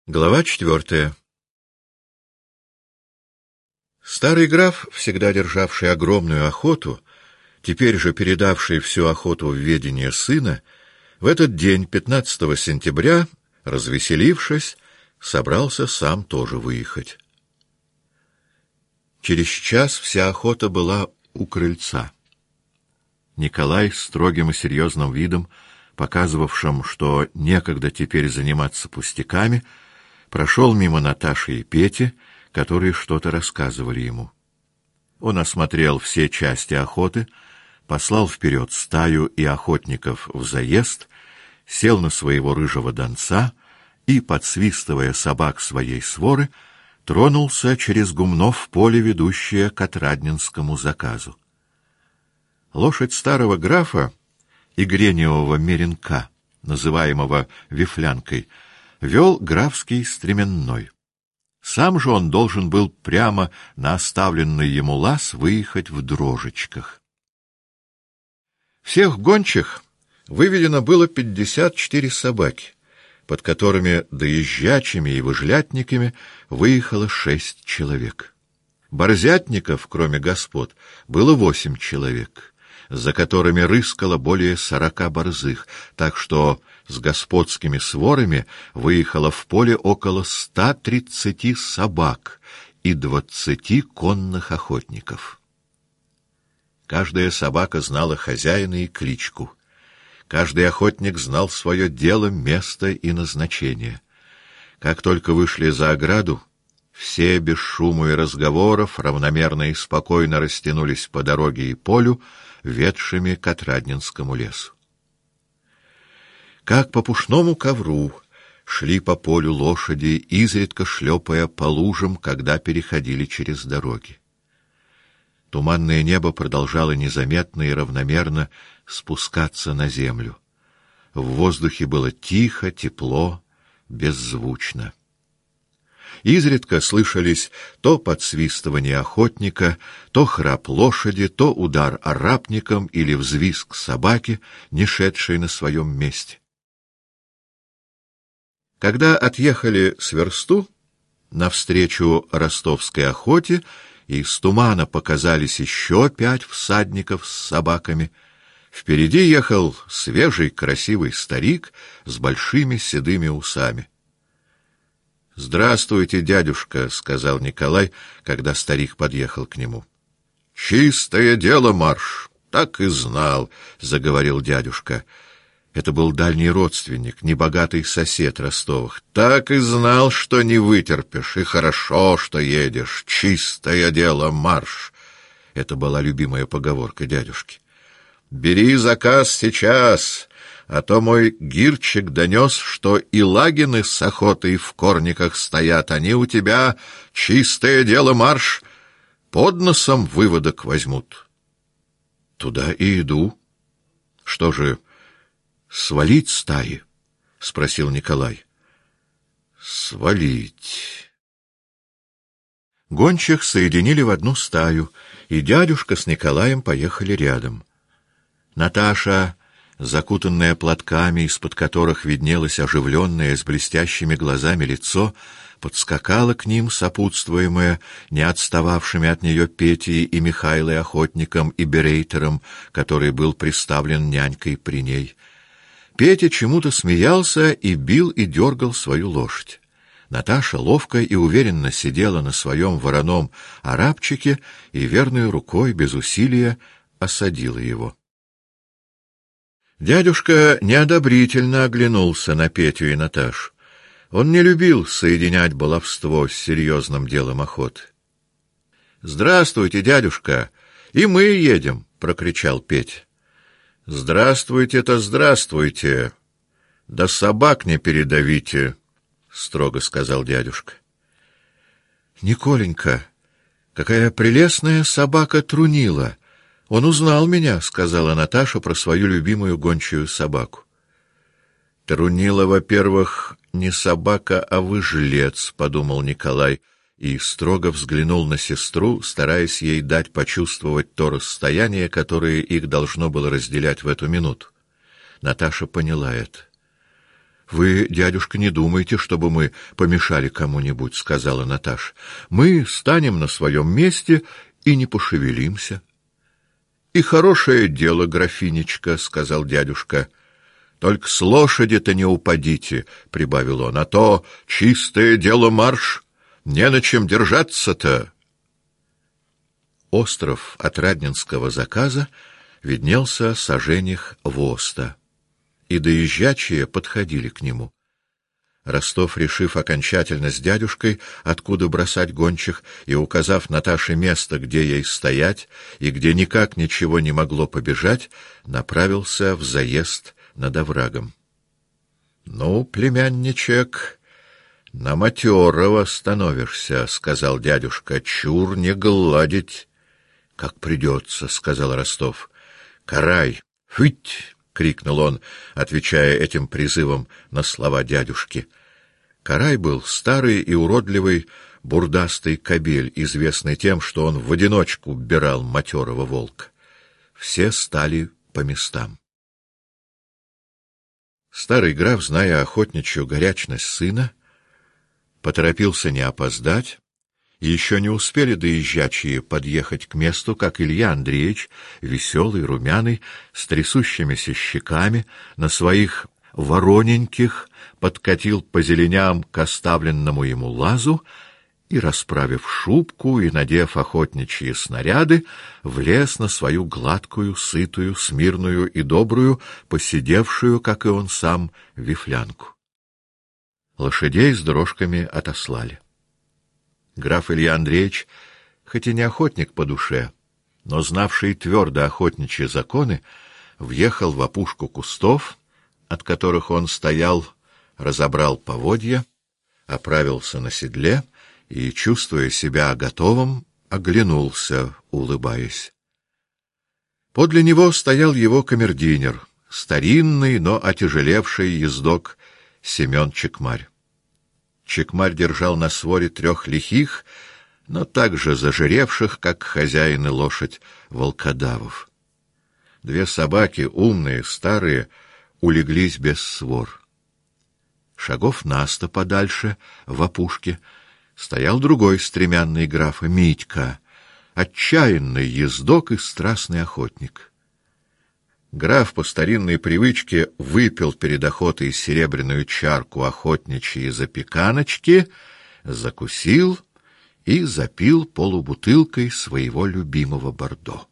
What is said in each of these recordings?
Глава 4. Старый граф, всегда державший огромную охоту, теперь же передавший всю охоту в ведение сына, в этот день, 15 сентября, развеселившись, собрался сам тоже выехать. Через час вся охота была у крыльца. Николай с строгим и серьезным видом, показывавшим, что некогда теперь заниматься пустяками, прошел мимо Наташи и Пети, которые что-то рассказывали ему. Он осмотрел все части охоты, послал вперед стаю и охотников в заезд, сел на своего рыжего донца и, подсвистывая собак своей своры, тронулся через гумно в поле, ведущее к отрадненскому заказу. Лошадь старого графа и греневого меренка, называемого Вифлянкой, вел графский стременной. Сам же он должен был прямо на оставленный ему лаз выехать в дрожечках. Всех гончих выведено было 54 собаки, под которыми доезжачими и выжлятниками выехало 6 человек. Борзятников, кроме господ, было 8 человек, за которыми рыскало более 40 борзых, так что с господскими сворами выехало в поле около 130 собак и 20 конных охотников. Каждая собака знала хозяина и кличку. Каждый охотник знал свое дело, место и назначение. Как только вышли за ограду, все без шума и разговоров равномерно и спокойно растянулись по дороге и полю, ведшими к Отрадненскому лесу. Как по пушному ковру шли по полю лошади, изредка шлепая по лужам, когда переходили через дороги. Туманное небо продолжало незаметно и равномерно спускаться на землю. В воздухе было тихо, тепло, беззвучно. Изредка слышались то подсвистывание охотника, то храп лошади, то удар арапником или взвизг собаки, не шедшей на своем месте. Когда отъехали с версту, навстречу ростовской охоте, и из тумана показались еще 5 всадников с собаками, впереди ехал свежий красивый старик с большими седыми усами. — Здравствуйте, дядюшка, — сказал Николай, когда старик подъехал к нему. — Чистое дело, марш! Так и знал, — заговорил дядюшка. Это был дальний родственник, небогатый сосед Ростовых. Так и знал, что не вытерпишь, и хорошо, что едешь. Чистое дело, марш! Это была любимая поговорка дядюшки. Бери заказ сейчас, а то мой гирчик донес, что и лагины с охотой в корниках стоят. Они у тебя, чистое дело, марш, под носом выводок возьмут. Туда и иду. Что же, свалить стаи? — спросил Николай. — Свалить. Гончих соединили в одну стаю, и дядюшка с Николаем поехали рядом. Наташа, закутанная платками, из-под которых виднелось оживленное с блестящими глазами лицо, подскакала к ним, сопутствуемая не отстававшими от нее Петей и Михайлой охотником и берейтером, который был приставлен нянькой при ней. Петя чему-то смеялся и бил и дергал свою лошадь. Наташа ловко и уверенно сидела на своем вороном арапчике и верной рукой без усилия осадила его. Дядюшка неодобрительно оглянулся на Петю и Наташу. Он не любил соединять баловство с серьезным делом охоты. — Здравствуйте, дядюшка! И мы едем! — прокричал Петя. — Здравствуйте-то здравствуйте! Да собак не передавите! — строго сказал дядюшка. — Николенька, какая прелестная собака Трунила! Он узнал меня, — сказала Наташа про свою любимую гончую собаку. — Трунила, во-первых, не собака, а выжлец, — подумал Николай, и строго взглянул на сестру, стараясь ей дать почувствовать то расстояние, которое их должно было разделять в эту минуту. Наташа поняла это. — Вы, дядюшка, не думайте, чтобы мы помешали кому-нибудь, — сказала Наташа. — Мы станем на своем месте и не пошевелимся. — И хорошее дело, графинечка, — сказал дядюшка. — Только с лошади-то не упадите, — прибавил он, — а то чистое дело марш, не на чем держаться-то. Остров Отрадненского заказа виднелся саженях воста, и доезжачие подходили к нему. Ростов, решив окончательно с дядюшкой, откуда бросать гончих, и указав Наташе место, где ей стоять, и где никак ничего не могло побежать, направился в заезд над оврагом. — Ну, племянничек, на матерого становишься, — сказал дядюшка, — чур не гладить. — Как придется, — сказал Ростов. — Карай! Фыть! — крикнул он, отвечая этим призывом на слова дядюшки. Карай был старый и уродливый бурдастый кобель, известный тем, что он в одиночку бирал матерого волка. Все стали по местам. Старый граф, зная охотничью горячность сына, поторопился не опоздать, и еще не успели доезжачие подъехать к месту, как Илья Андреевич, веселый, румяный, с трясущимися щеками, на своих вороненьких подкатил по зеленям к оставленному ему лазу и, расправив шубку и надев охотничьи снаряды, влез на свою гладкую, сытую, смирную и добрую, поседевшую, как и он сам, вифлянку. Лошадей с дрожками отослали. Граф Илья Андреевич, хоть и не охотник по душе, но знавший твердо охотничьи законы, въехал в опушку кустов, от которых он стоял, разобрал поводья, оправился на седле и, чувствуя себя готовым, оглянулся, улыбаясь. Подле него стоял его камердинер, старинный, но отяжелевший ездок Семен Чекмарь. Чекмарь держал на своре 3 лихих, но также зажиревших, как хозяин и лошадь, волкодавов. 2 собаки, умные, старые, улеглись без свор. Шагов на 100 подальше, в опушке, стоял другой стремянный графа, Митька, отчаянный ездок и страстный охотник. Граф по старинной привычке выпил перед охотой серебряную чарку охотничьей запеканочки, закусил и запил полубутылкой своего любимого бордо.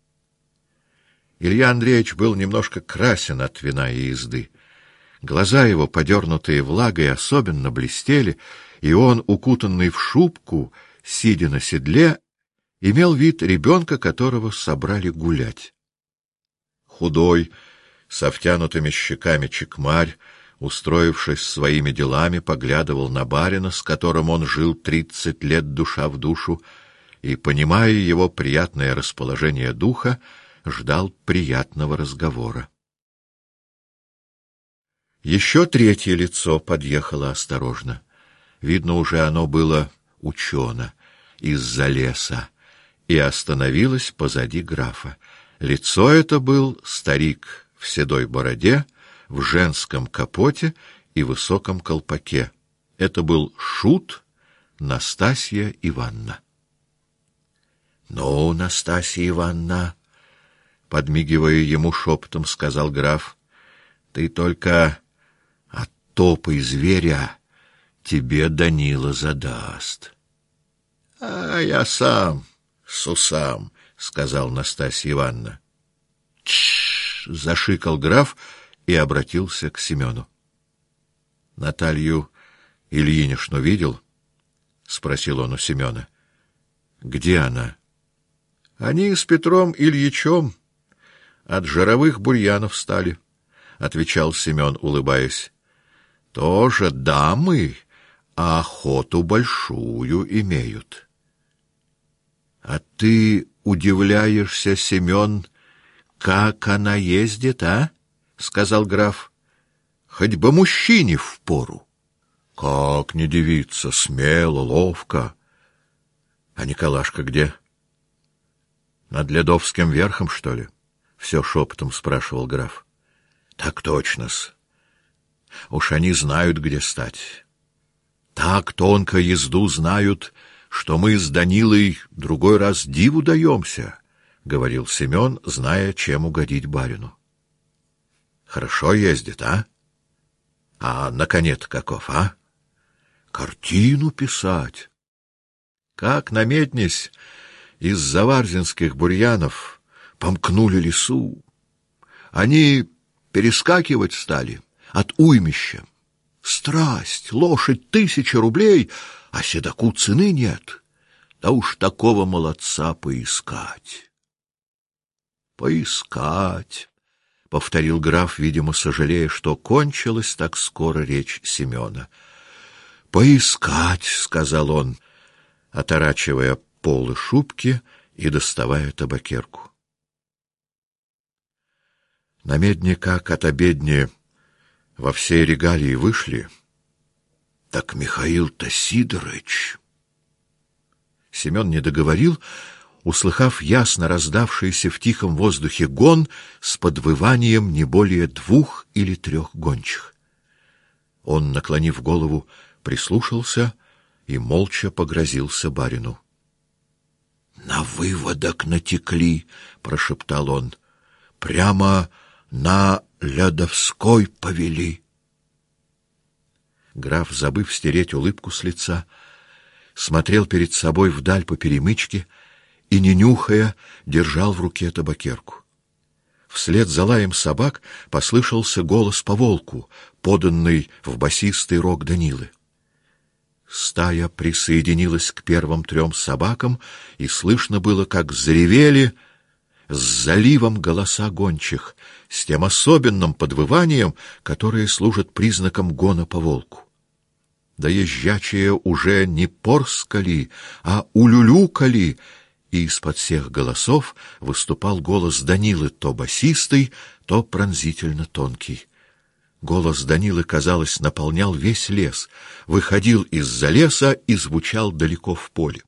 Илья Андреевич был немножко красен от вина и езды. Глаза его, подернутые влагой, особенно блестели, и он, укутанный в шубку, сидя на седле, имел вид ребенка, которого собрали гулять. Худой, со втянутыми щеками Чекмарь, устроившись своими делами, поглядывал на барина, с которым он жил 30 лет душа в душу, и, понимая его приятное расположение духа, ждал приятного разговора. Еще 3 лицо подъехало осторожно. Видно, уже оно было учено из-за леса, и остановилось позади графа. Лицо это был старик в седой бороде, в женском капоте и высоком колпаке. Это был шут Настасья Ивановна. — Ну, Настасья Ивановна, — подмигивая ему шепотом, сказал граф, — ты только оттопай зверя, тебе Данила задаст. — А я сам с усам, — сказал Настасья Ивановна. — Тш! — зашикал граф и обратился к Семену. — Наталью Ильинишну видел? — спросил он у Семена. — Где она? — Они с Петром Ильичем от жировых бурьянов стали, — отвечал Семен, улыбаясь. — Тоже дамы, а охоту большую имеют. — А ты удивляешься, Семен, как она ездит, а? — сказал граф. — Хоть бы мужчине впору. — Как не дивиться, смело, ловко. — А Николашка где? — Над Ледовским верхом, что ли? — все шепотом спрашивал граф. — Так точно-с. Уж они знают, где стать. Так тонко езду знают, что мы с Данилой другой раз диву даемся, — говорил Семен, зная, чем угодить барину. Хорошо ездит, а? А на коне-то каков, а? Картину писать. Как наметнись из заварзинских бурьянов помкнули лесу. Они перескакивать стали от уймища. Страсть, лошадь 1000 рублей, а седоку цены нет. Да уж такого молодца поискать. Поискать, — повторил граф, видимо, сожалея, что кончилась так скоро речь Семена. Поискать, — сказал он, оторачивая полы шубки и доставая табакерку. На медне, как от обедни, во всей регалии вышли, так Михаил-то Сидорыч. Семен не договорил, услыхав ясно раздавшийся в тихом воздухе гон с подвыванием не более 2 или 3 гончих. Он, наклонив голову, прислушался и молча погрозился барину. — На выводок натекли, — прошептал он, — прямо на Лядовской повели. Граф, забыв стереть улыбку с лица, смотрел перед собой вдаль по перемычке и, не нюхая, держал в руке табакерку. Вслед за лаем собак послышался голос по волку, поданный в басистый рог Данилы. Стая присоединилась к первым 3 собакам, и слышно было, как заревели с заливом голоса гончих, с тем особенным подвыванием, которое служит признаком гона по волку. Доезжачие уже не порскали, а улюлюкали, и из-под всех голосов выступал голос Данилы, то басистый, то пронзительно тонкий. Голос Данилы, казалось, наполнял весь лес, выходил из-за леса и звучал далеко в поле.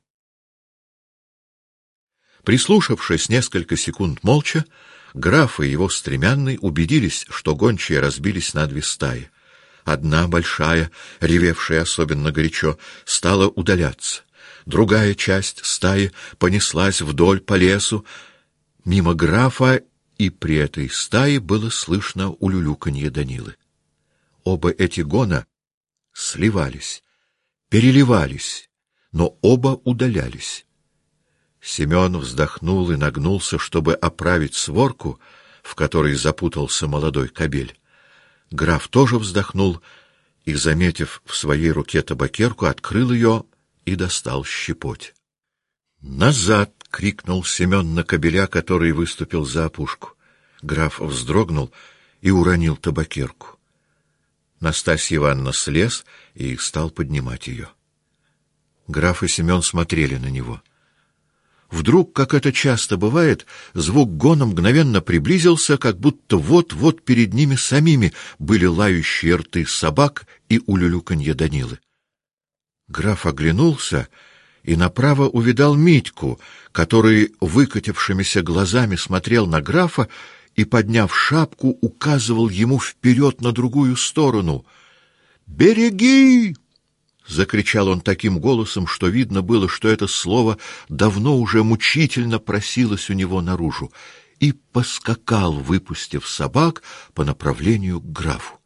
Прислушавшись несколько секунд молча, граф и его стремянный убедились, что гончие разбились на 2 стаи. Одна большая, ревевшая особенно горячо, стала удаляться. Другая часть стаи понеслась вдоль по лесу, мимо графа, и при этой стае было слышно улюлюканье Данилы. Оба эти гона сливались, переливались, но оба удалялись. Семен вздохнул и нагнулся, чтобы оправить сворку, в которой запутался молодой кобель. Граф тоже вздохнул и, заметив в своей руке табакерку, открыл ее и достал щепоть. «Назад!» — крикнул Семен на кобеля, который выступил за опушку. Граф вздрогнул и уронил табакерку. Настасья Ивановна слез и стал поднимать ее. Граф и Семен смотрели на него. Вдруг, как это часто бывает, звук гона мгновенно приблизился, как будто вот-вот перед ними самими были лающие рты собак и улюлюканье Данилы. Граф оглянулся и направо увидал Митьку, который выкатившимися глазами смотрел на графа и, подняв шапку, указывал ему вперед на другую сторону. «Береги!» — закричал он таким голосом, что видно было, что это слово давно уже мучительно просилось у него наружу, и поскакал, выпустив собак по направлению к графу.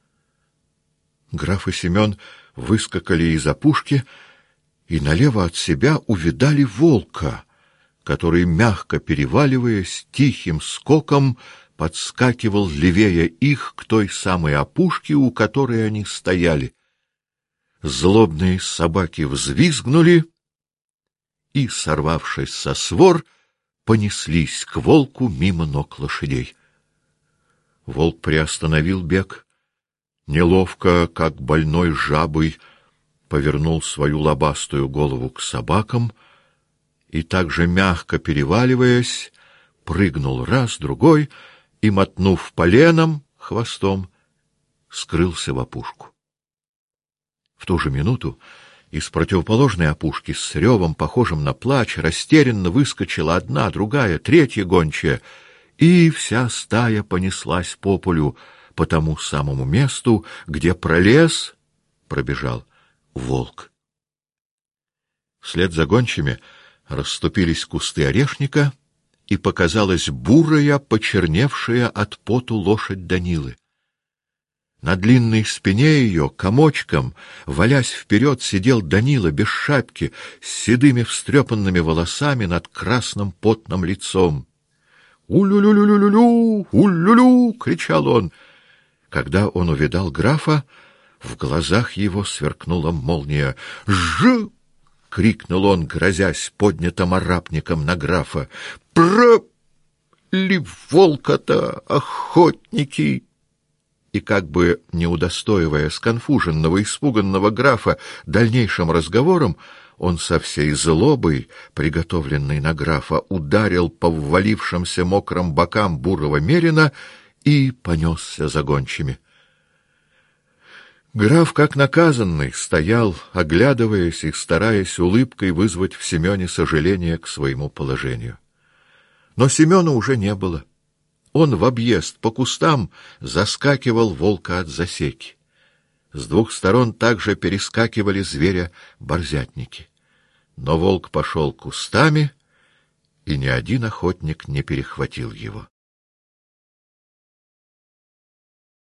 Граф и Семен выскакали из опушки и налево от себя увидали волка, который, мягко переваливаясь, тихим скоком подскакивал левее их к той самой опушке, у которой они стояли. Злобные собаки взвизгнули и, сорвавшись со свор, понеслись к волку мимо ног лошадей. Волк приостановил бег, неловко, как больной жабой, повернул свою лобастую голову к собакам и, также мягко переваливаясь, прыгнул раз, другой и, мотнув поленом, хвостом, скрылся в опушку. В ту же минуту из противоположной опушки с ревом, похожим на плач, растерянно выскочила одна, другая, третья гончая, и вся стая понеслась по полю, по тому самому месту, где пролез, пробежал волк. Вслед за гончими расступились кусты орешника, и показалась бурая, почерневшая от поту лошадь Данилы. На длинной спине ее, комочком, валясь вперед, сидел Данила без шапки, с седыми встрепанными волосами над красным потным лицом. «У-лю-лю-лю-лю-лю! У-лю-лю!» — кричал он. Когда он увидал графа, в глазах его сверкнула молния. «Жжж!» — крикнул он, грозясь поднятым арапником на графа. «Ли волка-то, охотники!» И как бы не удостоивая сконфуженного, испуганного графа дальнейшим разговором, он со всей злобой, приготовленной на графа, ударил по ввалившимся мокрым бокам бурого мерина и понесся за гончими. Граф, как наказанный, стоял, оглядываясь и стараясь улыбкой вызвать в Семене сожаление к своему положению. Но Семена уже не было. Он в объезд по кустам заскакивал волка от засеки. С двух сторон также перескакивали зверя борзятники. Но волк пошел кустами, и ни один охотник не перехватил его.